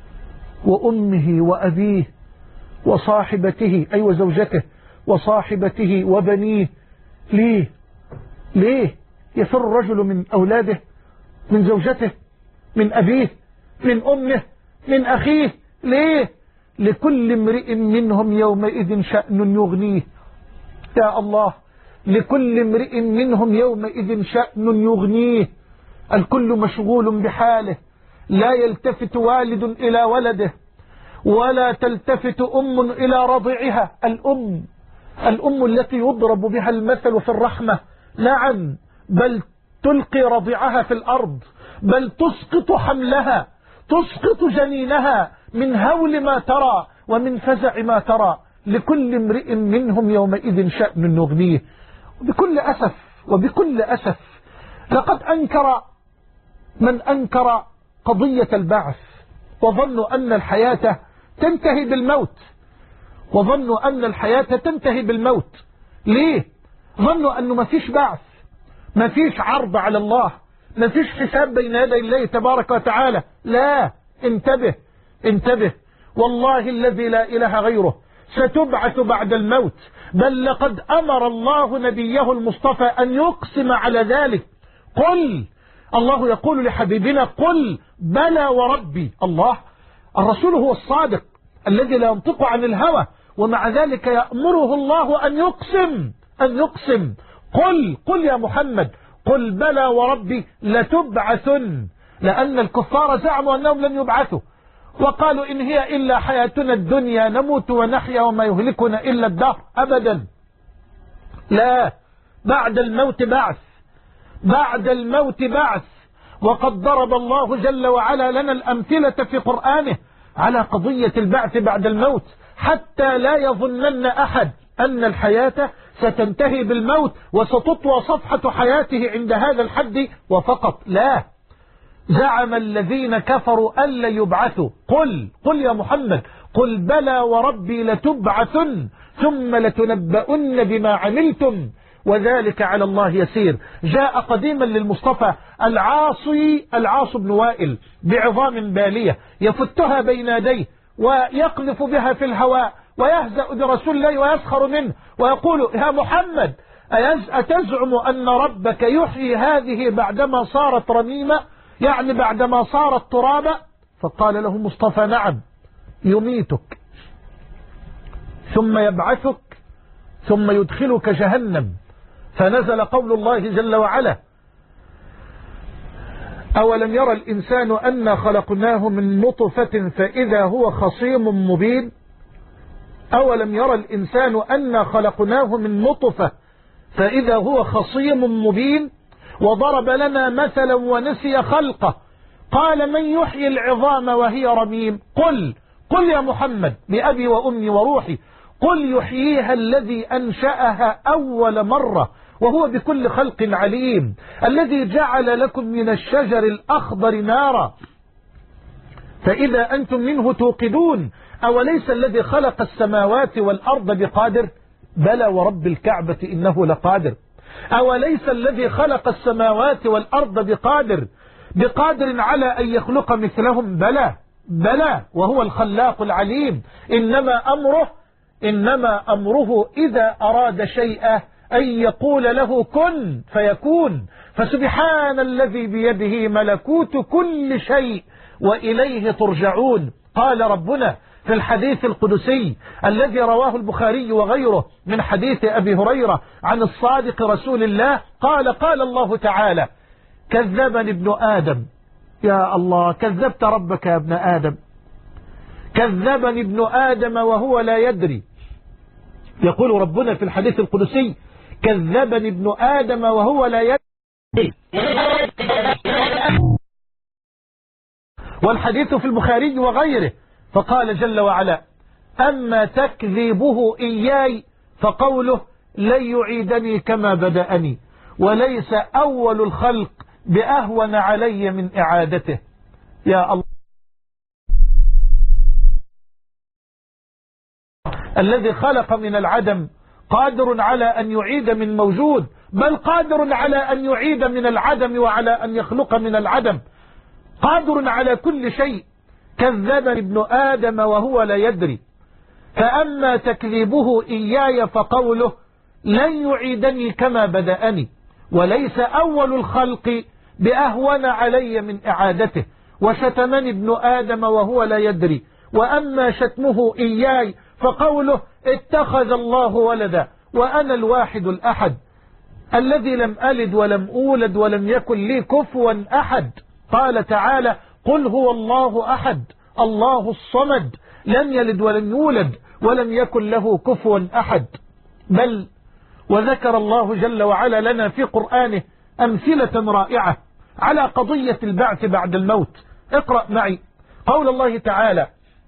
وأمه وأبيه وصاحبته أي وزوجته وصاحبته وبنيه. ليه ليه يفر الرجل من أولاده، من زوجته، من أبيه، من أمه، من أخيه؟ ليه؟ لكل امرئ منهم يومئذ شأن يغنيه. يا الله، لكل امرئ منهم يومئذ شأن يغنيه، الكل مشغول بحاله، لا يلتفت والد إلى ولده ولا تلتفت أم إلى رضعها. الأم الأم التي يضرب بها المثل في الرحمة، نعم، بل تلقي رضعها في الأرض، بل تسقط حملها، تسقط جنينها من هول ما ترى ومن فزع ما ترى. لكل امرئ منهم يومئذ شأن يغنيه. بكل أسف وبكل أسف لقد أنكر من أنكر قضية البعث، وظنوا أن الحياة تنتهي بالموت، وظنوا أن الحياة تنتهي بالموت. ليه؟ ظنوا أنه ما فيش بعث، ما فيش عرض على الله، ما فيش حساب بين يدي الله تبارك وتعالى. لا، انتبه انتبه، والله الذي لا إله غيره، ستبعث بعد الموت، بل لقد أمر الله نبيه المصطفى أن يقسم على ذلك. قل، الله يقول لحبيبنا: قل بلى وربي. الله، الرسول هو الصادق الذي لا ينطق عن الهوى، ومع ذلك يأمره الله أن يقسم أن يقسم قل قل يا محمد، قل بلى وربي لتبعثن، لأن الكفار زعموا أنهم لن يبعثوا، وقالوا إن هي إلا حياتنا الدنيا نموت ونحيا وما يهلكنا إلا الدهر. أبدا، لا، بعد الموت بعث، بعد الموت بعث. وقد ضرب الله جل وعلا لنا الأمثلة في قرآنه على قضية البعث بعد الموت، حتى لا يظنن أحد أن الحياة ستنتهي بالموت وستطوى صفحة حياته عند هذا الحد وفقط. لا، زعم الذين كفروا ألا يبعثوا. قل قل يا محمد، قل بلى وربي لتبعثن ثم لتنبؤن بما عملتم وذلك على الله يسير. جاء قديما للمصطفى العاصي العاص بن وائل بعظام بالية يفتها بين يديه ويقذف بها في الهواء ويهزأ برسول الله ويسخر منه ويقول: يا محمد، أتزعم أن ربك يحيي هذه بعدما صارت رميمة، يعني بعدما صارت ترابا؟ فقال له مصطفى: نعم، يميتك ثم يبعثك ثم يدخلك جهنم. فنزل قول الله جل وعلا: أولم يرى الإنسان أنا خلقناه من نطفة فإذا هو خصيم مبين. أولم يرى الإنسان أنا خلقناه من نطفة فإذا هو خصيم مبين. وضرب لنا مثلا ونسي خلقه، قال: من يحيي العظام وهي رميم. قل قل يا محمد بأبي وأمي وروحي، قل يحييها الذي أنشأها أول مرة وهو بكل خلق عليم، الذي جعل لكم من الشجر الأخضر نارا فإذا أنتم منه توقدون. أوليس الذي خلق السماوات والأرض بقادر؟ بلى ورب الكعبة إنه لقادر. أوليس الذي خلق السماوات والأرض بقادر بقادر على أن يخلق مثلهم؟ بلى بلى وهو الخلاق العليم. إنما أمره إنما أمره إذا أراد شيئا أن يقول له كن فيكون. فسبحان الذي بيده ملكوت كل شيء وإليه ترجعون. قال ربنا في الحديث القدسي الذي رواه البخاري وغيره من حديث أبي هريرة عن الصادق رسول الله قال: قال الله تعالى: كذبني ابن آدم. يا الله، كذبت ربك يا ابن آدم. كذبني ابن آدم وهو لا يدري. يقول ربنا في الحديث القدسي: كذبني ابن آدم وهو لا يدري. والحديث في البخاري وغيره. فقال جل وعلا: أما تكذيبه إياي فقوله لن يعيدني كما بدأني، وليس أول الخلق بأهون علي من إعادته. يا الله الذي خلق من العدم قادر على أن يعيد من موجود، بل قادر على أن يعيد من العدم وعلى أن يخلق من العدم، قادر على كل شيء. كذب ابن آدم وهو لا يدري. فأما تكذيبه إياي فقوله لن يعيدني كما بدأني، وليس أول الخلق بأهون علي من إعادته. وشتمني ابن آدم وهو لا يدري. وأما شتمه إياي فقوله اتخذ الله ولدا وأنا الواحد الأحد الذي لم ألد ولم أولد ولم يكن لي كفوا أحد. قال تعالى قل هو الله أحد الله الصمد لم يلد ولم يولد ولم يكن له كفوا أحد. بل وذكر الله جل وعلا لنا في قرآنه أمثلة رائعة على قضية البعث بعد الموت. اقرأ معي قول الله تعالى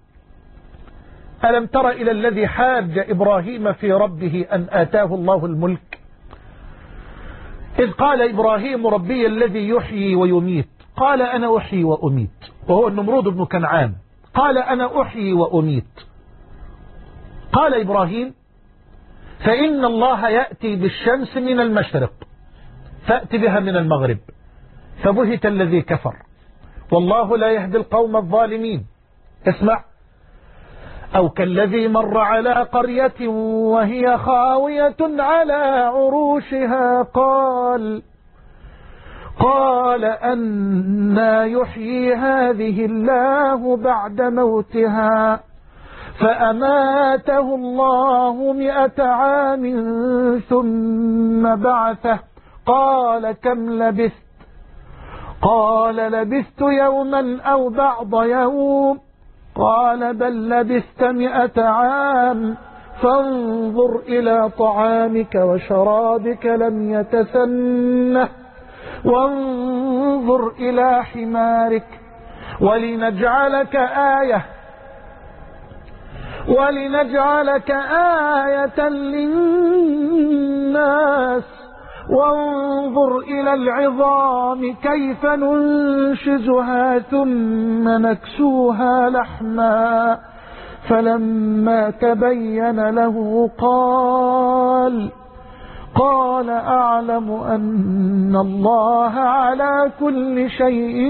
ألم تر إلى الذي حاج إبراهيم في ربه أن آتاه الله الملك إذ قال إبراهيم ربي الذي يحيي ويميت قال أنا أحيي وأميت، وهو النمرود بن كنعان قال أنا أحيي وأميت. قال إبراهيم فإن الله يأتي بالشمس من المشرق فأت بها من المغرب فبهت الذي كفر والله لا يهدي القوم الظالمين. اسمع أو كالذي مر على قرية وهي خاوية على عروشها قال قال أنى يحيي هذه الله بعد موتها فأماته الله مئة عام ثم بعثه قال كم لبثت قال لبثت يوما أو بعض يوم قال بل لبثت مئة عام فانظر إلى طعامك وشرابك لم يتسنه وانظر إلى حمارك ولنجعلك آية ولنجعلك آية للناس وانظر إلى العظام كيف ننشزها ثم نكسوها لحما فلما تبين له قال قال أعلم أن الله على كل شيء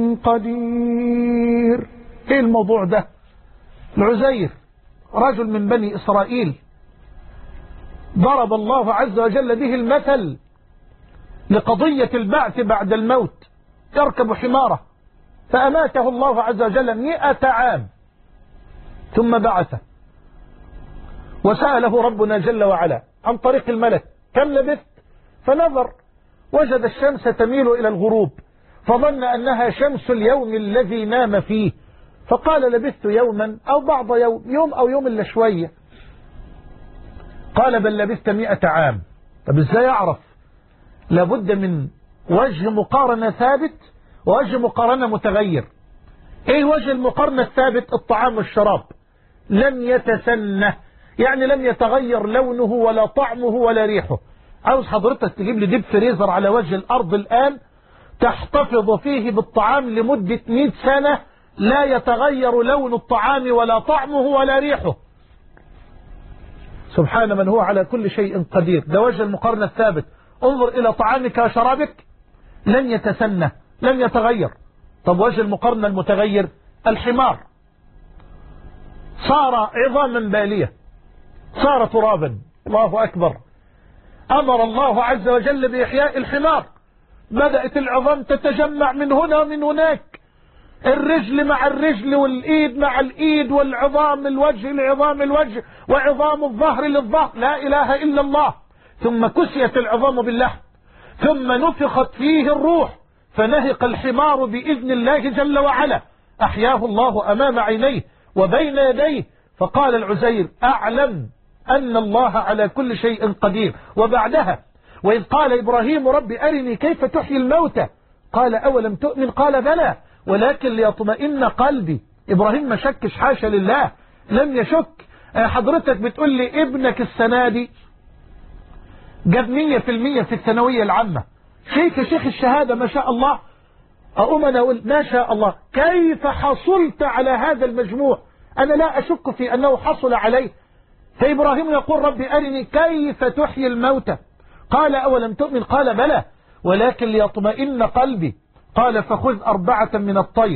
قدير. ايه الموضوع ده؟ العزير رجل من بني إسرائيل ضرب الله عز وجل به المثل لقضية البعث بعد الموت. يركب حماره فأماته الله عز وجل مئة عام ثم بعثه وسأله ربنا جل وعلا عن طريق الملك كم لبثت فنظر وجد الشمس تميل إلى الغروب فظن أنها شمس اليوم الذي نام فيه فقال لبثت يوما أو بعض يوم يوم أو يوم إلا شوية. قال بل لبثت مئة عام. طب ازاي أعرف؟ لابد من وجه مقارنة ثابت ووجه مقارنة متغير. ايه وجه المقارنة الثابت؟ الطعام والشراب لم يتسنه، يعني لم يتغير لونه ولا طعمه ولا ريحه. عاوز حضرتك تجيب لي ديب فريزر على وجه الأرض الآن تحتفظ فيه بالطعام لمدة مئة سنة لا يتغير لون الطعام ولا طعمه ولا ريحه. سبحان من هو على كل شيء قدير. ده وجه المقارنة الثابت. انظر إلى طعامك وشرابك لن يتسنه لن يتغير. طب وجه المقارنة المتغير الحمار صار عظاما بالية صار ترابا. الله أكبر. أمر الله عز وجل بإحياء الحمار بدأت العظام تتجمع من هنا ومن هناك الرجل مع الرجل والإيد مع الإيد والعظام الوجه لعظام الوجه وعظام الظهر للظهر لا إله إلا الله. ثم كسيت العظام باللحم ثم نفخت فيه الروح فنهق الحمار بإذن الله جل وعلا. أحياه الله أمام عينيه وبين يديه. فقال العزير أعلم أن الله على كل شيء قدير. وبعدها وإذ قال إبراهيم رب أرني كيف تحيي الموتى قال أولم تؤمن قال بلى ولكن ليطمئن قلبي. إبراهيم ما شكش حاشا لله لم يشك حضرتك بتقول لي ابنك السنة دي جاب مية في المية في الثانوية العامة، شيخ شيخ الشهادة ما شاء الله. أقوم أنا أقول ما شاء الله، كيف حصلت على هذا المجموع؟ أنا لا أشك في أنه حصل عليه. فإبراهيم يقول ربي أرني كيف تحيي الموتى، قال أولم تؤمن؟ قال بلى ولكن ليطمئن قلبي. قال فخذ أربعة من الطير.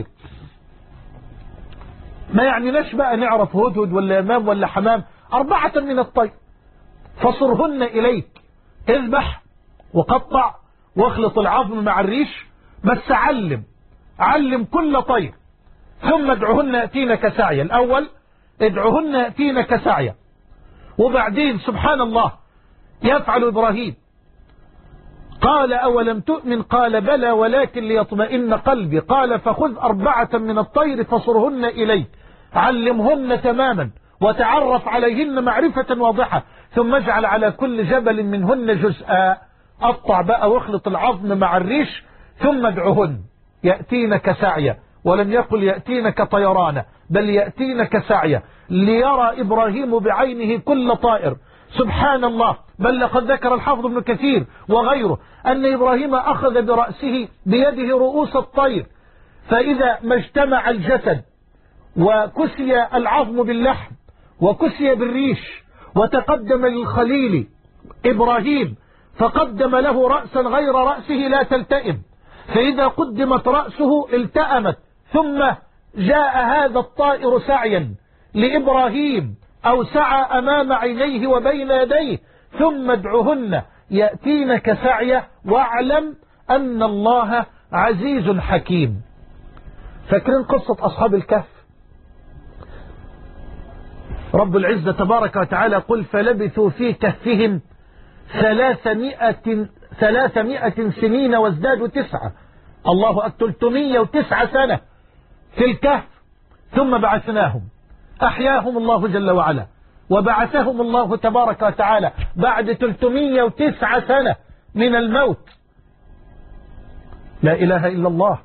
ما يعني ناش بقى نعرف هدهد ولا يمام ولا حمام، أربعة من الطير فصرهن إليك، اذبح وقطع واخلط العظم مع الريش، بس علم علم كل طير، ثم ادعهن يأتينك سعيا. الأول ادعهن يأتينك سعيا، وبعدين سبحان الله يفعل إبراهيم. قال أولم تؤمن؟ قال بلى ولكن ليطمئن قلبي. قال فخذ أربعة من الطير فصرهن إليك، علمهن تماما وتعرف عليهن معرفة واضحة، ثم اجعل على كل جبل منهن جزءا، قطع بقى واخلط العظم مع الريش، ثم ادعهن يأتينك سعيا. ولم يقل يأتينك طيرانا، بل يأتينك سعيا، ليرى إبراهيم بعينه كل طائر. سبحان الله، بل لقد ذكر الحافظ ابن كثير وغيره أن إبراهيم أخذ برأسه بيده رؤوس الطير، فإذا ما اجتمع الجسد وكسي العظم باللحم وكسي بالريش وتقدم للخليل إبراهيم فقدم له رأسا غير رأسه لا تلتئم، فإذا قدمت رأسه التأمت، ثم جاء هذا الطائر سعيا لإبراهيم أو سعى أمام عينيه وبين يديه، ثم ادعهن يأتينك سعيا واعلم أن الله عزيز حكيم. فاكرين قصة أصحاب الكهف؟ رب العزة تبارك وتعالى قل فلبثوا في كهفهم ثلاثمائة, ثلاثمائة سنين وازدادوا تسعة. الله أكبر، ثلاثمائة وتسعة سنة في الكهف، ثم بعثناهم، أحياهم الله جل وعلا وبعثهم الله تبارك وتعالى بعد ثلاثمائة وتسعة سنة من الموت. لا إله إلا الله.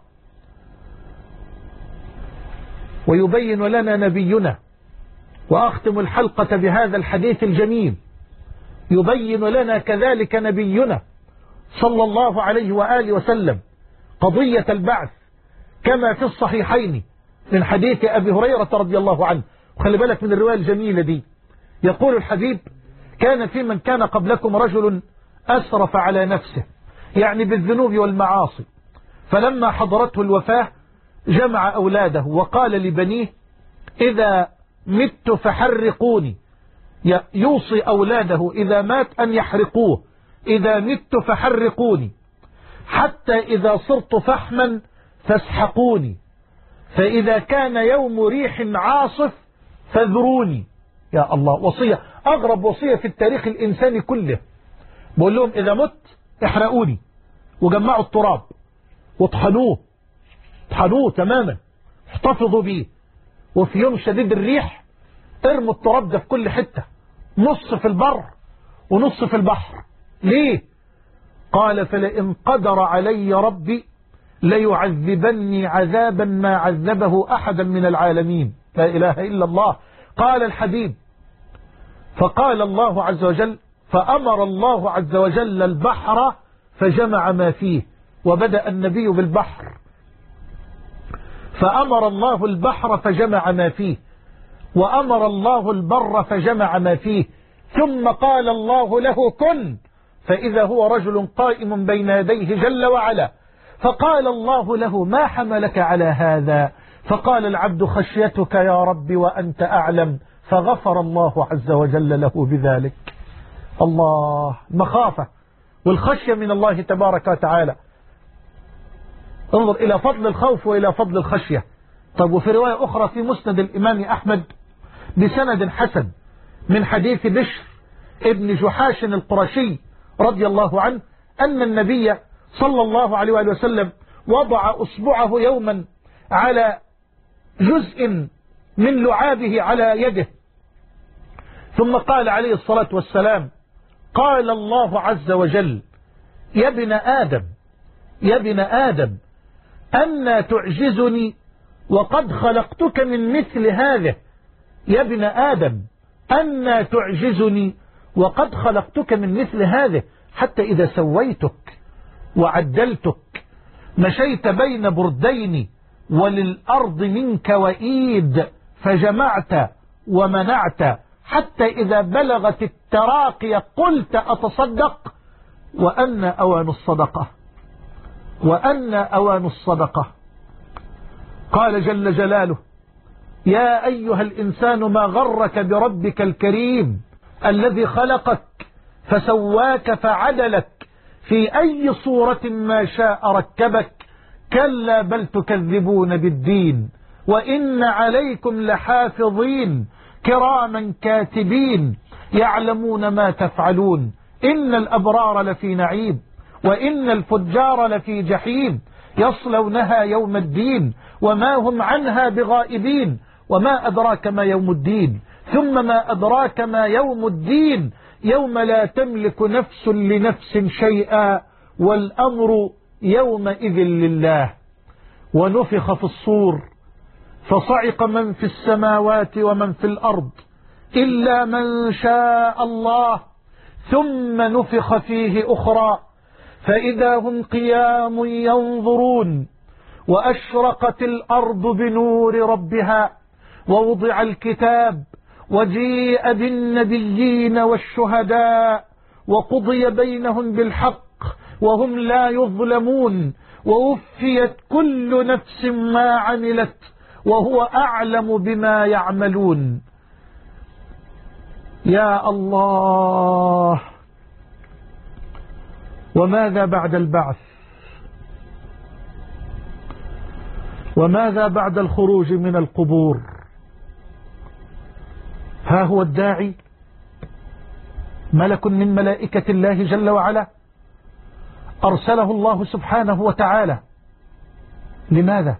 ويبين لنا نبينا، وأختم الحلقة بهذا الحديث الجميل، يبين لنا كذلك نبينا صلى الله عليه وآله وسلم قضية البعث كما في الصحيحين من حديث أبي هريرة رضي الله عنه. وخلي بالك من الرواية الجميلة دي، يقول الحبيب كان في من كان قبلكم رجل أسرف على نفسه، يعني بالذنوب والمعاصي، فلما حضرته الوفاة جمع أولاده وقال لبنيه إذا مت فحرقوني، يوصي أولاده إذا مات أن يحرقوه، إذا مت فحرقوني، حتى إذا صرت فحما فاسحقوني، فإذا كان يوم ريح عاصف فذروني. يا الله، وصية، أغرب وصية في التاريخ الإنساني كله. بقول لهم إذا مت احرقوني، وجمعوا التراب واطحنوه، اطحنوه تماما، احتفظوا بيه، وفي يوم شديد الريح ارموا التراب ده في كل حتة، نص في البر ونص في البحر. ليه؟ قال فلئن قدر علي ربي ليعذبني عذابا ما عذبه أحدا من العالمين. لا إله إلا الله. قال الحبيب فقال الله عز وجل فأمر الله عز وجل البحر فجمع ما فيه، وبدأ النبي بالبحر، فأمر الله البحر فجمع ما فيه، وأمر الله البر فجمع ما فيه، ثم قال الله له كن، فإذا هو رجل قائم بين يديه جل وعلا، فقال الله له ما حملك على هذا؟ فقال العبد خشيتك يا رب وأنت أعلم، فغفر الله عز وجل له بذلك. الله، مخافة والخشية من الله تبارك وتعالى. انظر إلى فضل الخوف وإلى فضل الخشية. طب وفي رواية أخرى في مسند الإمام أحمد بسند حسن من حديث بشر ابن جحاش القرشي رضي الله عنه أن النبي صلى الله عليه وآله وسلم وضع أصبعه يوما على جزء من لعابه على يده، ثم قال عليه الصلاة والسلام قال الله عز وجل يا ابن آدم يا ابن آدم أن تعجزني وقد خلقتك من مثل هذا، يا ابن آدم أن تعجزني وقد خلقتك من مثل هذه، حتى إذا سويتك وعدلتك مشيت بين بردين وللأرض منك وإيد، فجمعت ومنعت، حتى إذا بلغت التراقي قلت أتصدق، وأن أوان الصدقة وأن أوان الصدقة. قال جل جلاله: يا أيها الإنسان ما غرك بربك الكريم الذي خلقك فسواك فعدلك في أي صورة ما شاء ركبك، كلا بل تكذبون بالدين وإن عليكم لحافظين كراما كاتبين يعلمون ما تفعلون، إن الأبرار لفي نعيم وإن الفجار لفي جحيم يصلونها يوم الدين وما هم عنها بغائبين، وما أدراك ما يوم الدين، ثم ما أدراك ما يوم الدين، يوم لا تملك نفس لنفس شيئا والأمر يومئذ لله. ونفخ في الصور فصعق من في السماوات ومن في الأرض إلا من شاء الله، ثم نفخ فيه أخرى فإذا هم قيام ينظرون، وأشرقت الأرض بنور ربها، ووضع الكتاب وجيء بالنبيين والشهداء وقضي بينهم بالحق وهم لا يظلمون، ووفيت كل نفس ما عملت وهو أعلم بما يعملون. يا الله، وماذا بعد البعث؟ وماذا بعد الخروج من القبور؟ ها هو الداعي ملك من ملائكة الله جل وعلا أرسله الله سبحانه وتعالى. لماذا؟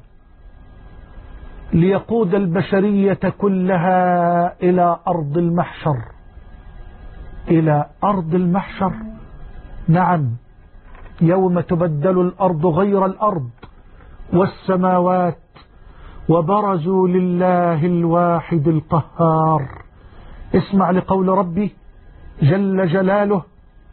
ليقود البشرية كلها إلى أرض المحشر. إلى أرض المحشر، نعم، يوم تبدل الأرض غير الأرض والسماوات وبرزوا لله الواحد القهار. اسمع لقول ربي جل جلاله: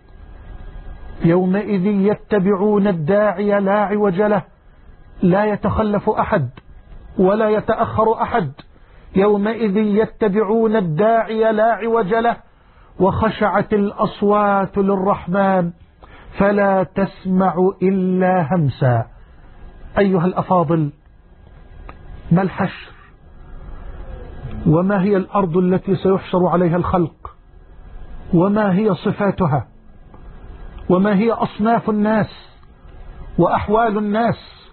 يومئذ يتبعون الداعي لا عوج له، لا يتخلف أحد ولا يتأخر أحد. يومئذ يتبعون الداعي لا عوج له وخشعت الأصوات للرحمن فلا تسمع إلا همسا. أيها الأفاضل، ما الحشر؟ وما هي الأرض التي سيحشر عليها الخلق؟ وما هي صفاتها؟ وما هي أصناف الناس وأحوال الناس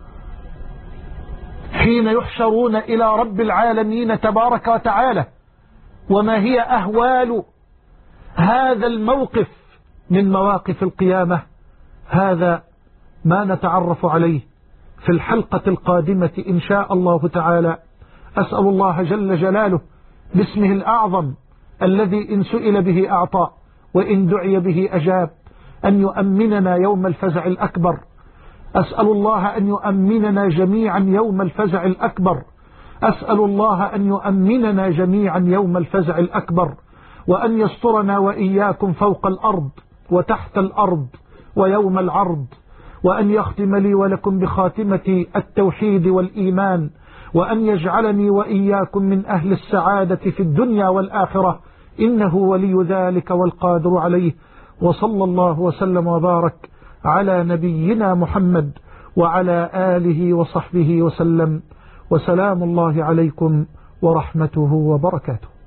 حين يحشرون إلى رب العالمين تبارك وتعالى؟ وما هي أهوال هذا الموقف من مواقف القيامة؟ هذا ما نتعرف عليه في الحلقة القادمة إن شاء الله تعالى. أسأل الله جل جلاله باسمه الأعظم الذي إن سئل به أعطى وإن دعي به أجاب أن يؤمننا يوم الفزع الأكبر. أسأل الله أن يؤمننا جميعا يوم الفزع الأكبر. أسأل الله أن يؤمننا جميعا يوم الفزع الأكبر، وأن يسترنا وإياكم فوق الأرض وتحت الأرض ويوم العرض، وأن يختم لي ولكم بخاتمة التوحيد والإيمان، وأن يجعلني وإياكم من أهل السعادة في الدنيا والآخرة، إنه ولي ذلك والقادر عليه. وصلى الله وسلم وبارك على نبينا محمد وعلى آله وصحبه وسلم، وسلام الله عليكم ورحمته وبركاته.